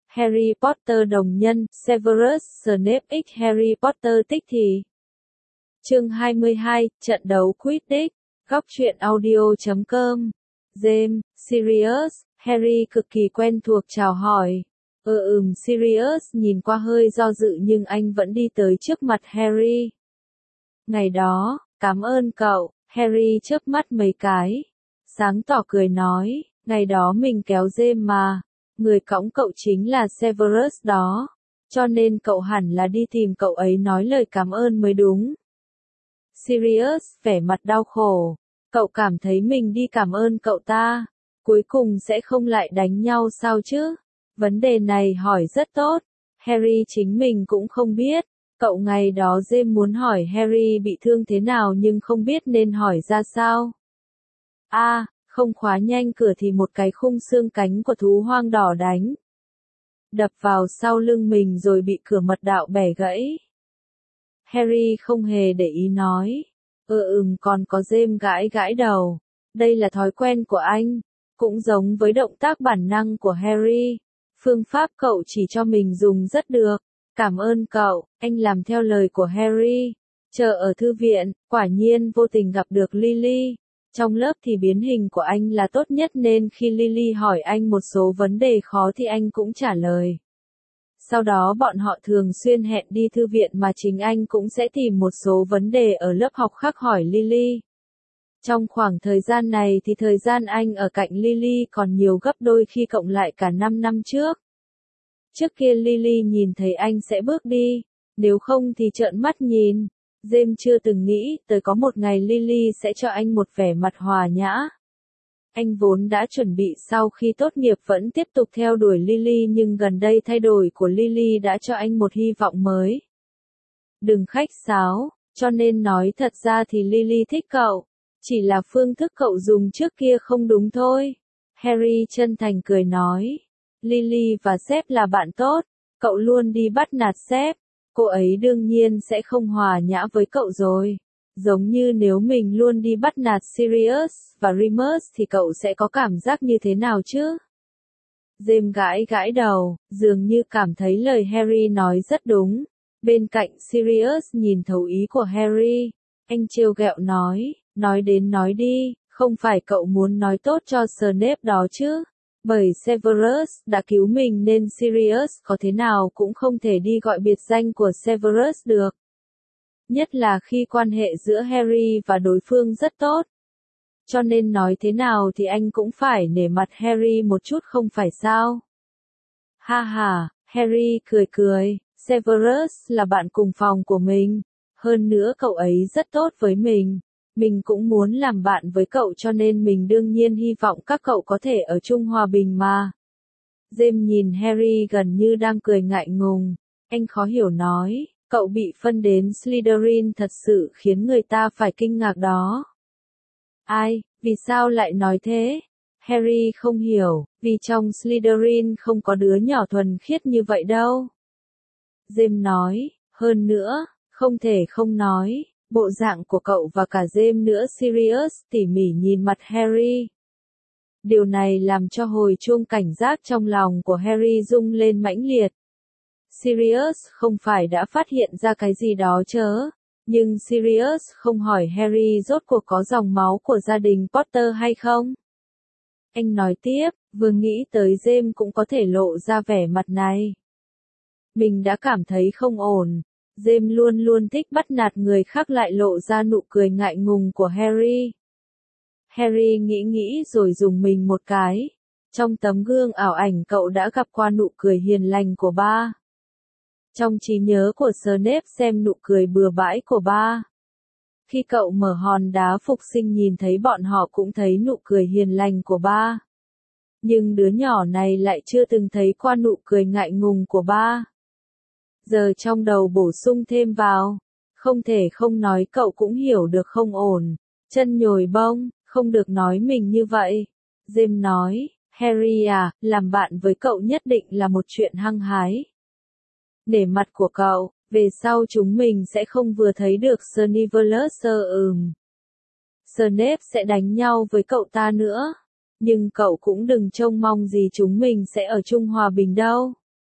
Harry Potter đồng nhân, Severus Snape x Harry Potter tích thì. Chương 22, trận đấu Quidditch, góc truyện audio.com. James, Sirius, Harry cực kỳ quen thuộc chào hỏi. Sirius nhìn qua hơi do dự nhưng anh vẫn đi tới trước mặt Harry. Ngày đó, cảm ơn cậu, Harry chớp mắt mấy cái. Sáng tỏ cười nói, ngày đó mình kéo James mà. Người cõng cậu chính là Severus đó. Cho nên cậu hẳn là đi tìm cậu ấy nói lời cảm ơn mới đúng. Sirius vẻ mặt đau khổ. Cậu cảm thấy mình đi cảm ơn cậu ta. Cuối cùng sẽ không lại đánh nhau sao chứ? Vấn đề này hỏi rất tốt. Harry chính mình cũng không biết. Cậu ngày đó James muốn hỏi Harry bị thương thế nào nhưng không biết nên hỏi ra sao. Không khóa nhanh cửa thì một cái khung xương cánh của thú hoang đỏ đánh. Đập vào sau lưng mình rồi bị cửa mật đạo bẻ gãy. Harry không hề để ý nói. Còn có James gãi gãi đầu. Đây là thói quen của anh. Cũng giống với động tác bản năng của Harry. Phương pháp cậu chỉ cho mình dùng rất được. Cảm ơn cậu, anh làm theo lời của Harry. Chờ ở thư viện, quả nhiên vô tình gặp được Lily. Trong lớp thì biến hình của anh là tốt nhất nên khi Lily hỏi anh một số vấn đề khó thì anh cũng trả lời. Sau đó bọn họ thường xuyên hẹn đi thư viện mà chính anh cũng sẽ tìm một số vấn đề ở lớp học khác hỏi Lily. Trong khoảng thời gian này thì thời gian anh ở cạnh Lily còn nhiều gấp đôi khi cộng lại cả 5 năm trước. Trước kia Lily nhìn thấy anh sẽ bước đi, nếu không thì trợn mắt nhìn. James chưa từng nghĩ tới có một ngày Lily sẽ cho anh một vẻ mặt hòa nhã. Anh vốn đã chuẩn bị sau khi tốt nghiệp vẫn tiếp tục theo đuổi Lily nhưng gần đây thay đổi của Lily đã cho anh một hy vọng mới. Đừng khách sáo, cho nên nói thật ra thì Lily thích cậu. Chỉ là phương thức cậu dùng trước kia không đúng thôi. Harry chân thành cười nói. Lily và Sếp là bạn tốt. Cậu luôn đi bắt nạt Sếp. Cô ấy đương nhiên sẽ không hòa nhã với cậu rồi. Giống như nếu mình luôn đi bắt nạt Sirius và Remus thì cậu sẽ có cảm giác như thế nào chứ? James gãi gãi đầu, dường như cảm thấy lời Harry nói rất đúng. Bên cạnh Sirius nhìn thấu ý của Harry. Anh trêu ghẹo nói đến nói đi, không phải cậu muốn nói tốt cho Snape đó chứ? Bởi Severus đã cứu mình nên Sirius có thế nào cũng không thể đi gọi biệt danh của Severus được. Nhất là khi quan hệ giữa Harry và đối phương rất tốt. Cho nên nói thế nào thì anh cũng phải nể mặt Harry một chút không phải sao? Ha ha, Harry cười cười, Severus là bạn cùng phòng của mình. Hơn nữa cậu ấy rất tốt với mình. Mình cũng muốn làm bạn với cậu cho nên mình đương nhiên hy vọng các cậu có thể ở chung hòa bình mà. James nhìn Harry gần như đang cười ngại ngùng. Anh khó hiểu nói, cậu bị phân đến Slytherin thật sự khiến người ta phải kinh ngạc đó. Ai, vì sao lại nói thế? Harry không hiểu, vì trong Slytherin không có đứa nhỏ thuần khiết như vậy đâu. James nói, hơn nữa, không thể không nói. Bộ dạng của cậu và cả James nữa. Sirius tỉ mỉ nhìn mặt Harry. Điều này làm cho hồi chuông cảnh giác trong lòng của Harry rung lên mãnh liệt. Sirius không phải đã phát hiện ra cái gì đó chớ. Nhưng Sirius không hỏi Harry rốt cuộc có dòng máu của gia đình Potter hay không. Anh nói tiếp, vừa nghĩ tới James cũng có thể lộ ra vẻ mặt này. Mình đã cảm thấy không ổn. James luôn luôn thích bắt nạt người khác lại lộ ra nụ cười ngại ngùng của Harry. Harry nghĩ rồi dùng mình một cái. Trong tấm gương ảo ảnh cậu đã gặp qua nụ cười hiền lành của ba. Trong trí nhớ của Snape xem nụ cười bừa bãi của ba. Khi cậu mở hòn đá phục sinh nhìn thấy bọn họ cũng thấy nụ cười hiền lành của ba. Nhưng đứa nhỏ này lại chưa từng thấy qua nụ cười ngại ngùng của ba. Giờ trong đầu bổ sung thêm vào. Không thể không nói cậu cũng hiểu được không ổn. Chân nhồi bông, không được nói mình như vậy. James nói, Harry à, làm bạn với cậu nhất định là một chuyện hăng hái. Nể mặt của cậu, về sau chúng mình sẽ không vừa thấy được Severus Snape sẽ đánh nhau với cậu ta nữa. Nhưng cậu cũng đừng trông mong gì chúng mình sẽ ở chung hòa bình đâu.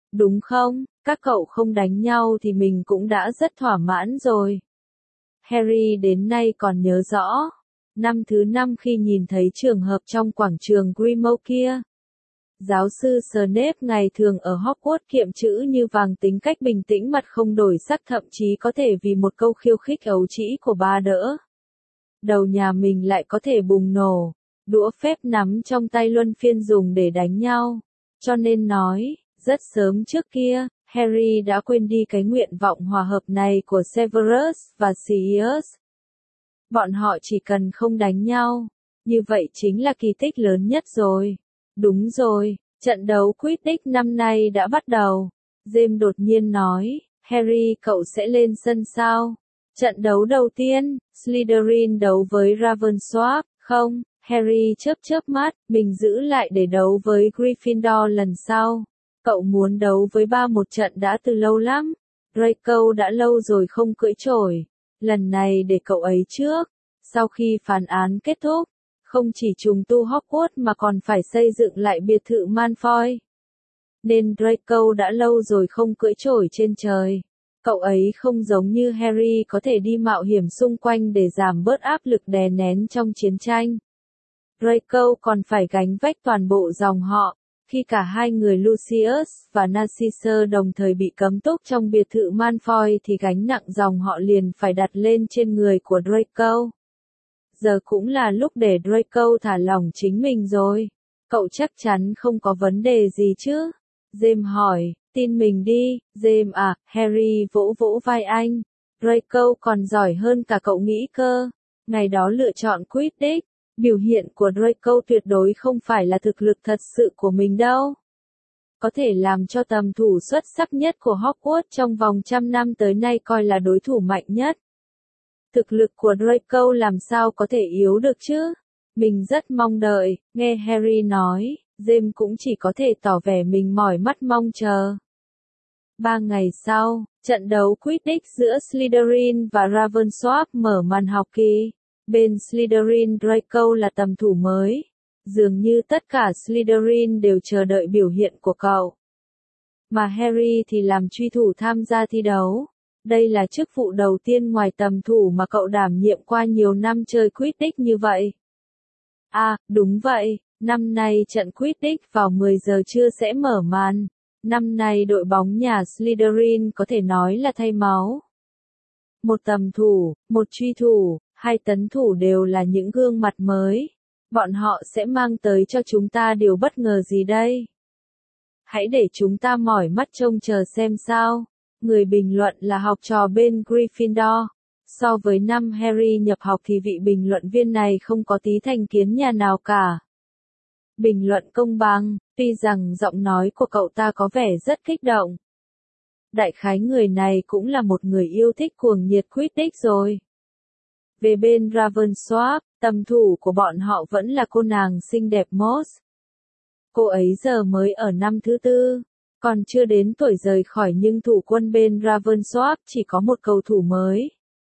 đúng không? Các cậu không đánh nhau thì mình cũng đã rất thỏa mãn rồi. Harry đến nay còn nhớ rõ. Năm thứ 5 khi nhìn thấy trường hợp trong quảng trường Grimmauld kia. Giáo sư Snape ngày thường ở Hogwarts kiệm chữ như vàng, tính cách bình tĩnh, mặt không đổi sắc, thậm chí có thể vì một câu khiêu khích ấu trĩ của ba đỡ. Đầu nhà mình lại có thể bùng nổ, đũa phép nắm trong tay luân phiên dùng để đánh nhau. Cho nên nói, rất sớm trước kia, Harry đã quên đi cái nguyện vọng hòa hợp này của Severus và Sirius. Bọn họ chỉ cần không đánh nhau, như vậy chính là kỳ tích lớn nhất rồi. Đúng rồi, trận đấu Quidditch năm nay đã bắt đầu. James đột nhiên nói, Harry cậu sẽ lên sân sao? Trận đấu đầu tiên, Slytherin đấu với Ravenclaw, không? Harry chớp mắt, mình giữ lại để đấu với Gryffindor lần sau. Cậu muốn đấu với ba một trận đã từ lâu lắm. Draco đã lâu rồi không cưỡi chổi. Lần này để cậu ấy trước. Sau khi phán án kết thúc, không chỉ trùng tu Hogwarts mà còn phải xây dựng lại biệt thự Malfoy. Nên Draco đã lâu rồi không cưỡi chổi trên trời. Cậu ấy không giống như Harry có thể đi mạo hiểm xung quanh để giảm bớt áp lực đè nén trong chiến tranh. Draco còn phải gánh vác toàn bộ dòng họ. Khi cả hai người Lucius và Narcissa đồng thời bị cấm túc trong biệt thự Malfoy thì gánh nặng dòng họ liền phải đặt lên trên người của Draco. Giờ cũng là lúc để Draco thả lỏng chính mình rồi. Cậu chắc chắn không có vấn đề gì chứ? James hỏi, tin mình đi, James à, Harry vỗ vỗ vai anh. Draco còn giỏi hơn cả cậu nghĩ cơ. Ngày đó lựa chọn Quidditch, biểu hiện của Draco tuyệt đối không phải là thực lực thật sự của mình đâu. Có thể làm cho tầm thủ xuất sắc nhất của Hogwarts trong vòng 100 năm tới nay coi là đối thủ mạnh nhất. Thực lực của Draco làm sao có thể yếu được chứ? Mình rất mong đợi, nghe Harry nói, James cũng chỉ có thể tỏ vẻ mình mỏi mắt mong chờ. 3 ngày sau, trận đấu Quidditch giữa Slytherin và Ravenclaw mở màn học kỳ. Bên Slytherin Draco là tầm thủ mới. Dường như tất cả Slytherin đều chờ đợi biểu hiện của cậu. Mà Harry thì làm truy thủ tham gia thi đấu. Đây là chức vụ đầu tiên ngoài tầm thủ mà cậu đảm nhiệm qua nhiều năm chơi Quidditch như vậy. À, đúng vậy, năm nay trận Quidditch vào 10 giờ trưa sẽ mở màn. Năm nay đội bóng nhà Slytherin có thể nói là thay máu. Một tầm thủ, một truy thủ, 2 tấn thủ đều là những gương mặt mới. Bọn họ sẽ mang tới cho chúng ta điều bất ngờ gì đây? Hãy để chúng ta mỏi mắt trông chờ xem sao. Người bình luận là học trò bên Gryffindor. So với năm Harry nhập học thì vị bình luận viên này không có tí thành kiến nhà nào cả. Bình luận công bằng, tuy rằng giọng nói của cậu ta có vẻ rất kích động. Đại khái người này cũng là một người yêu thích cuồng nhiệt Quidditch rồi. Về bên Ravenclaw, tầm thủ của bọn họ vẫn là cô nàng xinh đẹp Moss. Cô ấy giờ mới ở năm thứ 4, còn chưa đến tuổi rời khỏi, nhưng thủ quân bên Ravenclaw chỉ có một cầu thủ mới.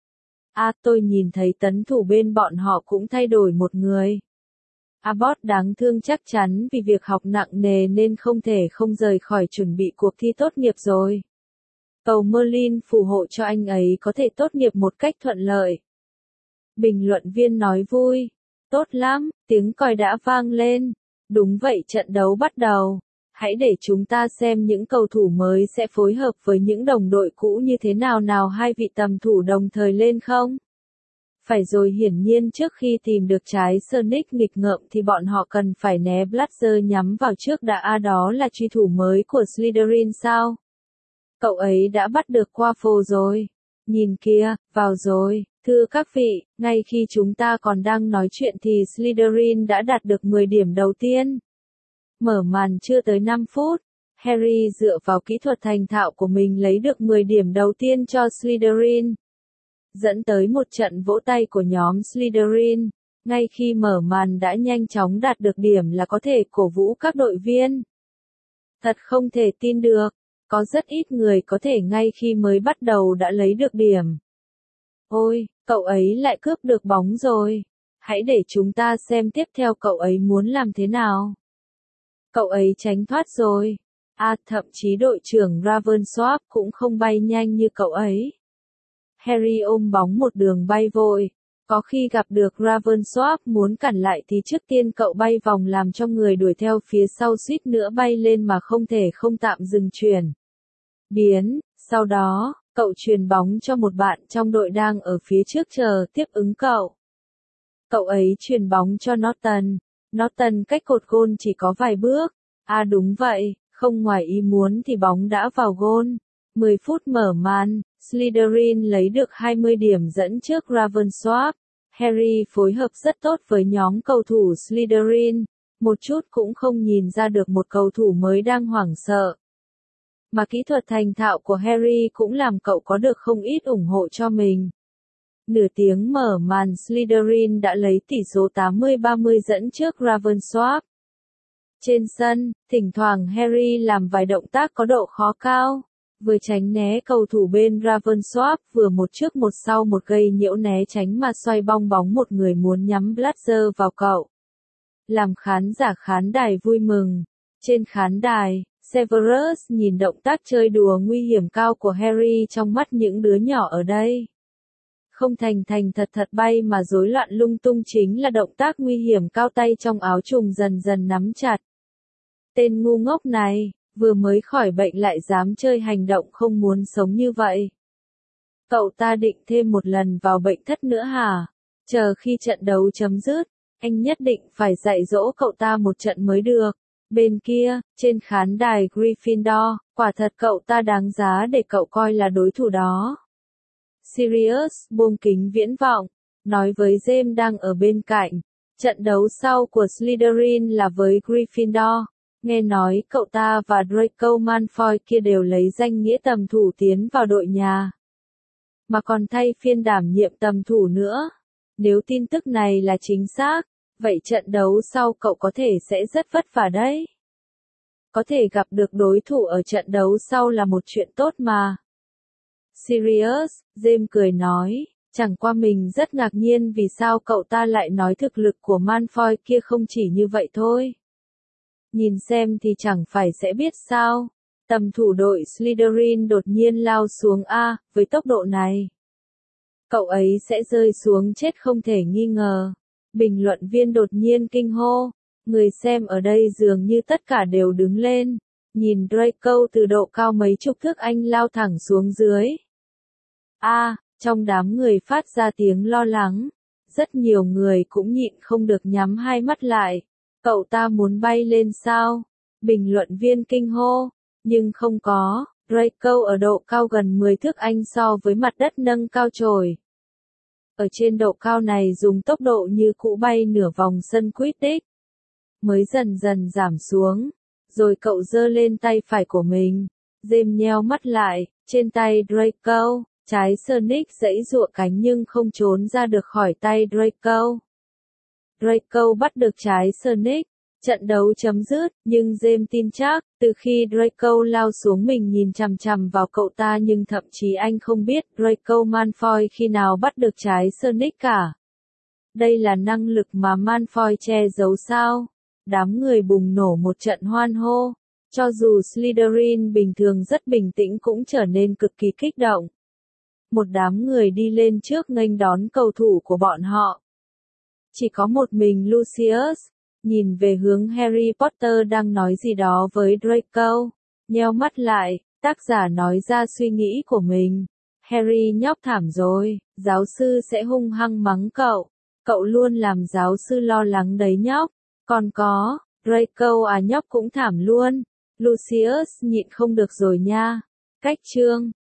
À, tôi nhìn thấy tấn thủ bên bọn họ cũng thay đổi một người. Abbott đáng thương chắc chắn vì việc học nặng nề nên không thể không rời khỏi chuẩn bị cuộc thi tốt nghiệp rồi. Cầu Merlin phù hộ cho anh ấy có thể tốt nghiệp một cách thuận lợi. Bình luận viên nói vui. Tốt lắm, tiếng còi đã vang lên. Đúng vậy, trận đấu bắt đầu. Hãy để chúng ta xem những cầu thủ mới sẽ phối hợp với những đồng đội cũ như thế nào nào. 2 vị tầm thủ đồng thời lên không? Phải rồi, hiển nhiên trước khi tìm được trái Sonic nghịch ngợm thì bọn họ cần phải né Blazer nhắm vào trước đã. Đó là truy thủ mới của Slytherin sao? Cậu ấy đã bắt được Quaffle rồi. Nhìn kìa, vào rồi. Thưa các vị, ngay khi chúng ta còn đang nói chuyện thì Slytherin đã đạt được 10 điểm đầu tiên. Mở màn chưa tới 5 phút, Harry dựa vào kỹ thuật thành thạo của mình lấy được 10 điểm đầu tiên cho Slytherin. Dẫn tới một trận vỗ tay của nhóm Slytherin. Ngay khi mở màn đã nhanh chóng đạt được điểm là có thể cổ vũ các đội viên. Thật không thể tin được, có rất ít người có thể ngay khi mới bắt đầu đã lấy được điểm. Ôi, cậu ấy lại cướp được bóng rồi. Hãy để chúng ta xem tiếp theo cậu ấy muốn làm thế nào. Cậu ấy tránh thoát rồi. Thậm chí đội trưởng Ravensworth cũng không bay nhanh như cậu ấy. Harry ôm bóng một đường bay vội. Có khi gặp được Ravensworth muốn cản lại thì trước tiên cậu bay vòng làm cho người đuổi theo phía sau suýt nữa bay lên mà không thể không tạm dừng chuyển biến. Sau đó, cậu chuyền bóng cho một bạn trong đội đang ở phía trước chờ tiếp ứng cậu. Cậu ấy chuyền bóng cho Norton. Norton cách cột gôn chỉ có vài bước. Đúng vậy, không ngoài ý muốn thì bóng đã vào gôn. 10 phút mở màn, Slytherin lấy được 20 điểm dẫn trước Ravensworth. Harry phối hợp rất tốt với nhóm cầu thủ Slytherin, một chút cũng không nhìn ra được một cầu thủ mới đang hoảng sợ. Mà kỹ thuật thành thạo của Harry cũng làm cậu có được không ít ủng hộ cho mình. Nửa tiếng mở màn Slytherin đã lấy tỷ số 80-30 dẫn trước Ravensworth. Trên sân, thỉnh thoảng Harry làm vài động tác có độ khó cao, vừa tránh né cầu thủ bên Ravensworth, vừa một trước một sau một gây nhiễu né tránh mà xoay bong bóng một người muốn nhắm blaster vào cậu. Làm khán giả khán đài vui mừng. Trên khán đài, Severus nhìn động tác chơi đùa nguy hiểm cao của Harry trong mắt những đứa nhỏ ở đây. Không thành thật bay mà rối loạn lung tung chính là động tác nguy hiểm cao, tay trong áo trùng dần dần nắm chặt. Tên ngu ngốc này, vừa mới khỏi bệnh lại dám chơi hành động không muốn sống như vậy. Cậu ta định thêm một lần vào bệnh thất nữa hả? Chờ khi trận đấu chấm dứt, anh nhất định phải dạy dỗ cậu ta một trận mới được. Bên kia, trên khán đài Gryffindor, quả thật cậu ta đáng giá để cậu coi là đối thủ đó. Sirius buông kính viễn vọng, nói với James đang ở bên cạnh. Trận đấu sau của Slytherin là với Gryffindor. Nghe nói cậu ta và Draco Malfoy kia đều lấy danh nghĩa tầm thủ tiến vào đội nhà. Mà còn thay phiên đảm nhiệm tầm thủ nữa. Nếu tin tức này là chính xác, vậy trận đấu sau cậu có thể sẽ rất vất vả đấy. Có thể gặp được đối thủ ở trận đấu sau là một chuyện tốt mà. Sirius, James cười nói, chẳng qua mình rất ngạc nhiên vì sao cậu ta lại nói thực lực của Malfoy kia không chỉ như vậy thôi. Nhìn xem thì chẳng phải sẽ biết sao. Tầm thủ đội Slytherin đột nhiên lao xuống với tốc độ này. Cậu ấy sẽ rơi xuống chết không thể nghi ngờ. Bình luận viên đột nhiên kinh hô. Người xem ở đây dường như tất cả đều đứng lên. Nhìn Draco từ độ cao mấy chục thước anh lao thẳng xuống dưới. Trong đám người phát ra tiếng lo lắng. Rất nhiều người cũng nhịn không được nhắm hai mắt lại. Cậu ta muốn bay lên sao? Bình luận viên kinh hô. Nhưng không có, Draco ở độ cao gần 10 thước anh so với mặt đất nâng cao trồi. Ở trên độ cao này dùng tốc độ như cũ bay nửa vòng sân Quidditch. Mới dần dần giảm xuống. Rồi cậu giơ lên tay phải của mình. James nheo mắt lại, trên tay Draco, trái Sonic giãy giụa cánh nhưng không trốn ra được khỏi tay Draco. Draco bắt được trái Sonic. Trận đấu chấm dứt, nhưng James tin chắc, từ khi Draco lao xuống mình nhìn chằm chằm vào cậu ta nhưng thậm chí anh không biết Draco Malfoy khi nào bắt được trái Sonic cả. Đây là năng lực mà Malfoy che giấu sao? Đám người bùng nổ một trận hoan hô. Cho dù Slytherin bình thường rất bình tĩnh cũng trở nên cực kỳ kích động. Một đám người đi lên trước nghênh đón cầu thủ của bọn họ. Chỉ có một mình Lucius, nhìn về hướng Harry Potter đang nói gì đó với Draco. Nheo mắt lại, tác giả nói ra suy nghĩ của mình. Harry nhóc thảm rồi, giáo sư sẽ hung hăng mắng cậu. Cậu luôn làm giáo sư lo lắng đấy nhóc. Còn có, Draco nhóc cũng thảm luôn. Lucius nhịn không được rồi nha. Cách chương